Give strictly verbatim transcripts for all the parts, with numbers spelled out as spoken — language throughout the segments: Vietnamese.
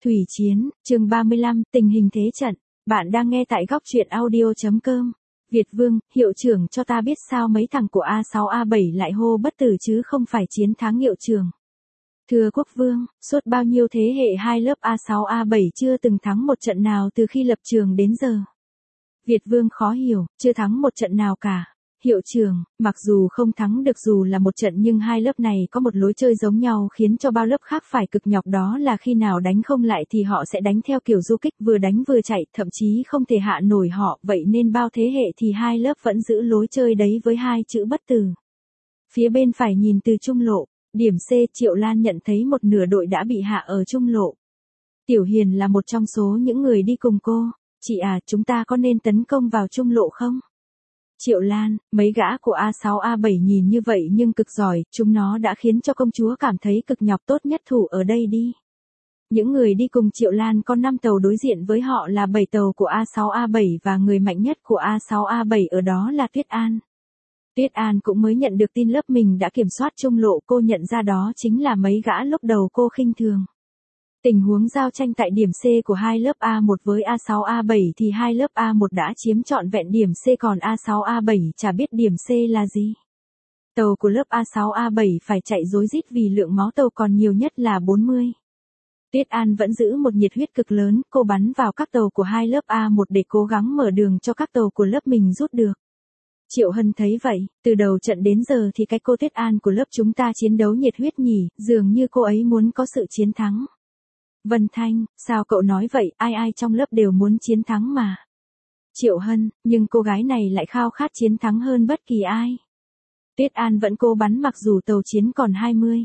Thủy chiến, chương ba mươi lăm, tình hình thế trận. Bạn đang nghe tại góc truyện audio.com. Việt Vương, hiệu trưởng cho ta biết sao mấy thằng của A sáu A bảy lại hô bất tử chứ không phải chiến thắng hiệu trưởng. Thưa Quốc Vương, suốt bao nhiêu thế hệ hai lớp A sáu A bảy chưa từng thắng một trận nào từ khi lập trường đến giờ. Việt Vương khó hiểu, chưa thắng một trận nào cả. Hiệu trưởng, mặc dù không thắng được dù là một trận nhưng hai lớp này có một lối chơi giống nhau khiến cho bao lớp khác phải cực nhọc, đó là khi nào đánh không lại thì họ sẽ đánh theo kiểu du kích, vừa đánh vừa chạy, thậm chí không thể hạ nổi họ, vậy nên bao thế hệ thì hai lớp vẫn giữ lối chơi đấy với hai chữ bất tử. Phía bên phải nhìn từ trung lộ, điểm C, Triệu Lan nhận thấy một nửa đội đã bị hạ ở trung lộ. Tiểu Hiền là một trong số những người đi cùng cô. Chị à, chúng ta có nên tấn công vào trung lộ không? Triệu Lan, mấy gã của A sáu A bảy nhìn như vậy nhưng cực giỏi, chúng nó đã khiến cho công chúa cảm thấy cực nhọc, tốt nhất thủ ở đây đi. Những người đi cùng Triệu Lan có năm tàu, đối diện với họ là bảy tàu của A sáu A bảy và người mạnh nhất của A sáu A bảy ở đó là Tuyết An. Tuyết An cũng mới nhận được tin lớp mình đã kiểm soát trung lộ, cô nhận ra đó chính là mấy gã lúc đầu cô khinh thường. Tình huống giao tranh tại điểm C của hai lớp A một với A sáu A bảy thì hai lớp A một đã chiếm trọn vẹn điểm C, còn A sáu A bảy chả biết điểm C là gì. Tàu của lớp A sáu A bảy phải chạy rối rít vì lượng máu tàu còn nhiều nhất là bốn mươi. Tuyết An vẫn giữ một nhiệt huyết cực lớn, cô bắn vào các tàu của hai lớp A một để cố gắng mở đường cho các tàu của lớp mình rút được. Triệu Hân thấy vậy, từ đầu trận đến giờ thì cái cô Tuyết An của lớp chúng ta chiến đấu nhiệt huyết nhỉ, dường như cô ấy muốn có sự chiến thắng. Vân Thanh, sao cậu nói vậy, ai ai trong lớp đều muốn chiến thắng mà. Triệu Hân, nhưng cô gái này lại khao khát chiến thắng hơn bất kỳ ai. Tuyết An vẫn cố bắn mặc dù tàu chiến còn hai mươi.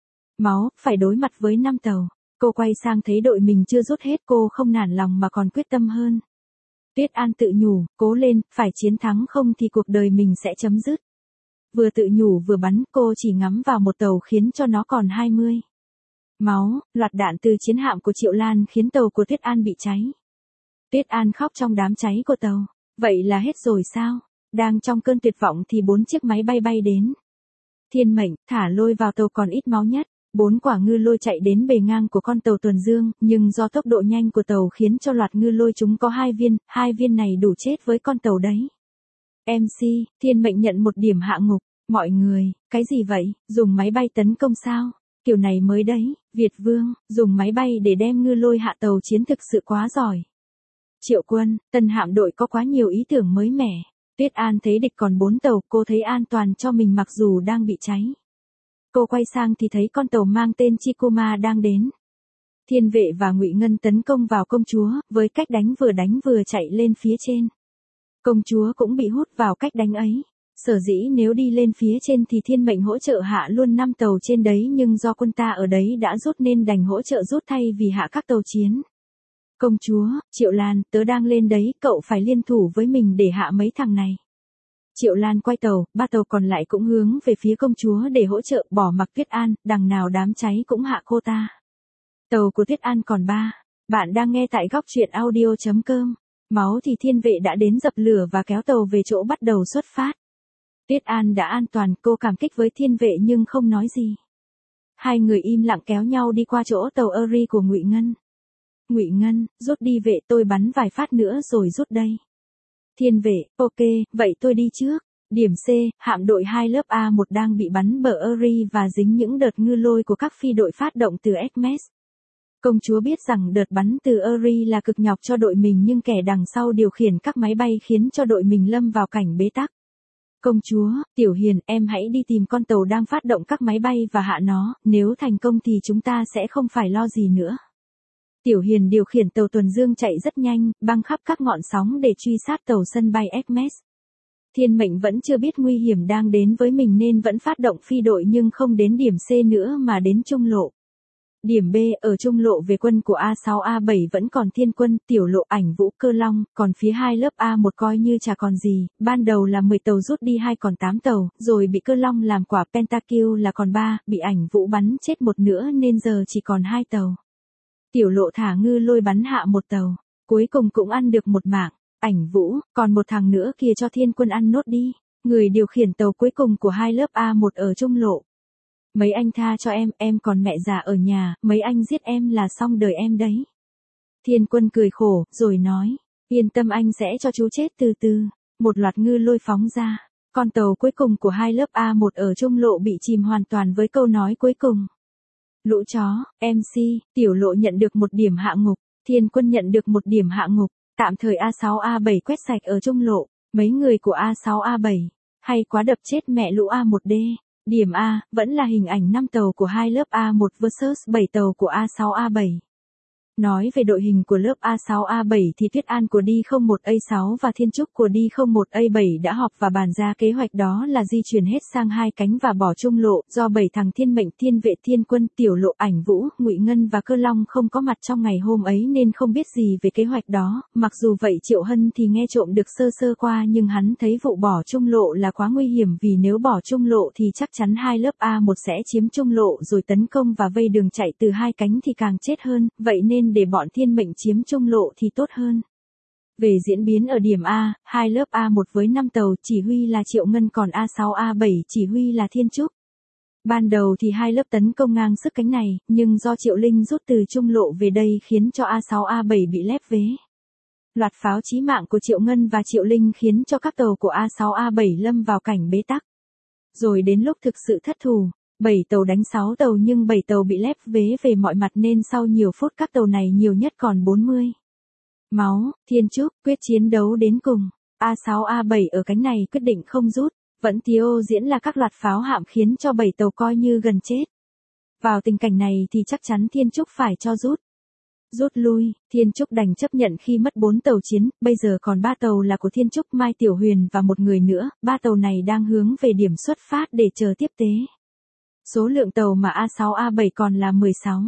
Máu, phải đối mặt với năm tàu. Cô quay sang thấy đội mình chưa rút hết, cô không nản lòng mà còn quyết tâm hơn. Tuyết An tự nhủ, cố lên, phải chiến thắng không thì cuộc đời mình sẽ chấm dứt. Vừa tự nhủ vừa bắn, cô chỉ ngắm vào một tàu khiến cho nó còn hai mươi. Máu, loạt đạn từ chiến hạm của Triệu Lan khiến tàu của Tuyết An bị cháy. Tuyết An khóc trong đám cháy của tàu. Vậy là hết rồi sao? Đang trong cơn tuyệt vọng thì bốn chiếc máy bay bay đến. Thiên Mệnh, thả lôi vào tàu còn ít máu nhất. Bốn quả ngư lôi chạy đến bề ngang của con tàu tuần dương, nhưng do tốc độ nhanh của tàu khiến cho loạt ngư lôi chúng có hai viên, hai viên này đủ chết với con tàu đấy. em xê, Thiên Mệnh nhận một điểm hạ ngục. Mọi người, cái gì vậy, dùng máy bay tấn công sao? Kiểu này mới đấy, Việt Vương, dùng máy bay để đem ngư lôi hạ tàu chiến thực sự quá giỏi. Triệu Quân, tân hạm đội có quá nhiều ý tưởng mới mẻ. Tuyết An thấy địch còn bốn tàu, cô thấy an toàn cho mình mặc dù đang bị cháy. Cô quay sang thì thấy con tàu mang tên Chikuma đang đến. Thiên Vệ và Ngụy Ngân tấn công vào công chúa, với cách đánh vừa đánh vừa chạy lên phía trên. Công chúa cũng bị hút vào cách đánh ấy. Sở dĩ nếu đi lên phía trên thì Thiên Mệnh hỗ trợ hạ luôn năm tàu trên đấy, nhưng do quân ta ở đấy đã rút nên đành hỗ trợ rút thay vì hạ các tàu chiến. Công chúa, Triệu Lan, tớ đang lên đấy, cậu phải liên thủ với mình để hạ mấy thằng này. Triệu Lan quay tàu, ba tàu còn lại cũng hướng về phía công chúa để hỗ trợ, bỏ mặc Tuyết An, đằng nào đám cháy cũng hạ cô ta. Tàu của Tuyết An còn ba. Bạn đang nghe tại góc truyện audio.com. Máu thì Thiên Vệ đã đến dập lửa và kéo tàu về chỗ bắt đầu xuất phát. Tuyết An đã an toàn, cô cảm kích với Thiên Vệ nhưng không nói gì. Hai người im lặng kéo nhau đi qua chỗ tàu Eri của Ngụy Ngân. Ngụy Ngân, rút đi Vệ, tôi bắn vài phát nữa rồi rút đây. Thiên Vệ, ok, vậy tôi đi trước. Điểm C, hạm đội hai lớp A một đang bị bắn bờ Eri và dính những đợt ngư lôi của các phi đội phát động từ Hermes. Công chúa biết rằng đợt bắn từ Eri là cực nhọc cho đội mình, nhưng kẻ đằng sau điều khiển các máy bay khiến cho đội mình lâm vào cảnh bế tắc. Công chúa, Tiểu Hiền, em hãy đi tìm con tàu đang phát động các máy bay và hạ nó, nếu thành công thì chúng ta sẽ không phải lo gì nữa. Tiểu Hiền điều khiển tàu tuần dương chạy rất nhanh, băng khắp các ngọn sóng để truy sát tàu sân bay Hermes. Thiên Mệnh vẫn chưa biết nguy hiểm đang đến với mình nên vẫn phát động phi đội, nhưng không đến điểm C nữa mà đến trung lộ. Điểm B, ở trung lộ về quân của A sáu A bảy vẫn còn Thiên Quân, Tiểu Lộ, Ảnh Vũ, Cơ Long, còn phía hai lớp A một coi như chả còn gì, ban đầu là mười tàu rút đi hai còn tám tàu, rồi bị Cơ Long làm quả pentakill là còn ba, bị Ảnh Vũ bắn chết một nữa nên giờ chỉ còn hai tàu. Tiểu Lộ thả ngư lôi bắn hạ một tàu, cuối cùng cũng ăn được một mạng. Ảnh Vũ, còn một thằng nữa kia cho Thiên Quân ăn nốt đi. Người điều khiển tàu cuối cùng của hai lớp A một ở trung lộ. Mấy anh tha cho em, em còn mẹ già ở nhà, mấy anh giết em là xong đời em đấy. Thiên Quân cười khổ, rồi nói, yên tâm anh sẽ cho chú chết từ từ. Một loạt ngư lôi phóng ra. Con tàu cuối cùng của hai lớp A một ở trung lộ bị chìm hoàn toàn với câu nói cuối cùng. Lũ chó, em xê, Tiểu Lộ nhận được một điểm hạ ngục, Thiên Quân nhận được một điểm hạ ngục, tạm thời A sáu A bảy quét sạch ở trung lộ, mấy người của A sáu A bảy, hay quá đập chết mẹ lũ A một D. Điểm A, vẫn là hình ảnh năm tàu của hai lớp A một versus bảy tàu của A sáu A bảy. Nói về đội hình của lớp A sáu A bảy thì Tuyết An của D không một A sáu và Thiên Trúc của D không một A bảy đã họp và bàn ra kế hoạch, đó là di chuyển hết sang hai cánh và bỏ trung lộ, do bảy thằng Thiên Mệnh, Thiên Vệ, Thiên Quân, Tiểu Lộ, Ảnh Vũ, Ngụy Ngân và Cơ Long không có mặt trong ngày hôm ấy nên không biết gì về kế hoạch đó. Mặc dù vậy Triệu Hân thì nghe trộm được sơ sơ qua, nhưng hắn thấy vụ bỏ trung lộ là quá nguy hiểm, vì nếu bỏ trung lộ thì chắc chắn hai lớp A một sẽ chiếm trung lộ rồi tấn công và vây đường chạy từ hai cánh thì càng chết hơn, vậy nên để bọn Thiên Mệnh chiếm trung lộ thì tốt hơn. Về diễn biến ở điểm A, hai lớp A một với năm tàu chỉ huy là Triệu Ngân, còn A sáu A bảy chỉ huy là Thiên Trúc. Ban đầu thì hai lớp tấn công ngang sức cánh này, nhưng do Triệu Linh rút từ trung lộ về đây khiến cho A sáu A bảy bị lép vế. Loạt pháo chí mạng của Triệu Ngân và Triệu Linh khiến cho các tàu của A sáu A bảy lâm vào cảnh bế tắc. Rồi đến lúc thực sự thất thủ, bảy tàu đánh sáu tàu nhưng bảy tàu bị lép vế về mọi mặt nên sau nhiều phút các tàu này nhiều nhất còn bốn mươi. Máu, Thiên Trúc quyết chiến đấu đến cùng. A sáu A bảy ở cánh này quyết định không rút, vẫn tiếu diễn là các loạt pháo hạm khiến cho bảy tàu coi như gần chết. Vào tình cảnh này thì chắc chắn Thiên Trúc phải cho rút. Rút lui, Thiên Trúc đành chấp nhận khi mất bốn tàu chiến, bây giờ còn ba tàu là của Thiên Trúc, Mai Tiểu Huyền và một người nữa, ba tàu này đang hướng về điểm xuất phát để chờ tiếp tế. Số lượng tàu mà A sáu A bảy còn là mười sáu.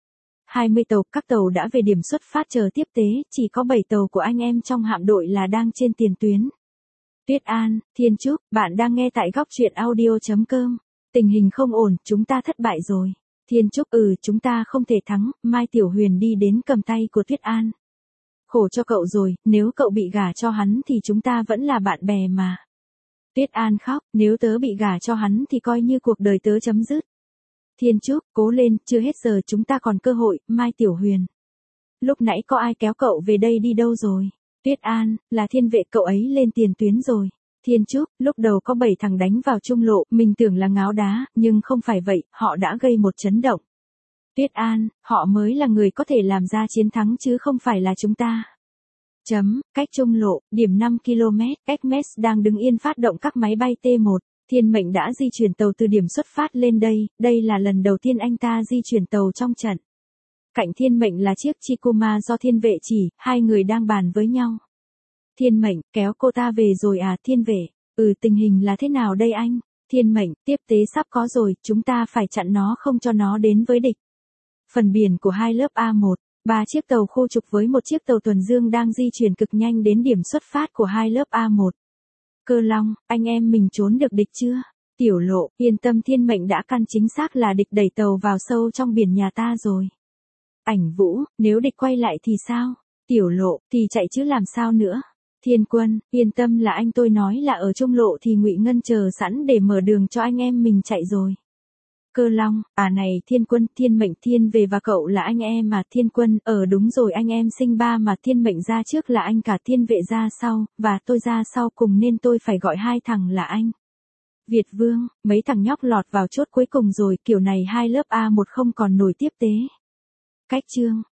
hai mươi tàu, các tàu đã về điểm xuất phát chờ tiếp tế, chỉ có bảy tàu của anh em trong hạm đội là đang trên tiền tuyến. Tuyết An, Thiên Trúc, bạn đang nghe tại góc truyện audio chấm com. Tình hình không ổn, chúng ta thất bại rồi. Thiên Trúc, ừ, chúng ta không thể thắng. Mai Tiểu Huyền đi đến cầm tay của Tuyết An. Khổ cho cậu rồi, nếu cậu bị gả cho hắn thì chúng ta vẫn là bạn bè mà. Tuyết An khóc, nếu tớ bị gả cho hắn thì coi như cuộc đời tớ chấm dứt. Thiên Trúc, cố lên, chưa hết giờ, chúng ta còn cơ hội. Mai Tiểu Huyền, lúc nãy có ai kéo cậu về đây đi đâu rồi? Tuyết An, là Thiên Vệ, cậu ấy lên tiền tuyến rồi. Thiên Trúc, lúc đầu có bảy thằng đánh vào trung lộ, mình tưởng là ngáo đá, nhưng không phải vậy, họ đã gây một chấn động. Tuyết An, họ mới là người có thể làm ra chiến thắng chứ không phải là chúng ta. Chấm, cách trung lộ, điểm năm ki lô mét, Exmes đang đứng yên phát động các máy bay T một. Thiên Mệnh đã di chuyển tàu từ điểm xuất phát lên đây, đây là lần đầu tiên anh ta di chuyển tàu trong trận. Cạnh Thiên Mệnh là chiếc Chikuma do Thiên Vệ chỉ, hai người đang bàn với nhau. Thiên Mệnh, kéo cô ta về rồi à? Thiên Vệ, ừ, tình hình là thế nào đây anh? Thiên Mệnh, tiếp tế sắp có rồi, chúng ta phải chặn nó không cho nó đến với địch. Phần biển của hai lớp A một, ba chiếc tàu khu trục với một chiếc tàu tuần dương đang di chuyển cực nhanh đến điểm xuất phát của hai lớp A một. Cơ Long, anh em mình trốn được địch chưa? Tiểu Lộ, yên tâm, Thiên Mệnh đã căn chính xác là địch đẩy tàu vào sâu trong biển nhà ta rồi. Ảnh Vũ, nếu địch quay lại thì sao? Tiểu Lộ, thì chạy chứ làm sao nữa? Thiên Quân, yên tâm, là anh tôi nói là ở trung lộ thì Ngụy Ngân chờ sẵn để mở đường cho anh em mình chạy rồi. Cơ Long, à này Thiên Quân, Thiên Mệnh, Thiên Về và cậu là anh em mà? Thiên Quân, ờ đúng rồi, anh em sinh ba mà. Thiên Mệnh ra trước là anh cả, Thiên Vệ ra sau, và tôi ra sau cùng nên tôi phải gọi hai thằng là anh. Việt Vương, mấy thằng nhóc lọt vào chốt cuối cùng rồi, kiểu này hai lớp A một không còn nổi tiếp tế. Cách chương.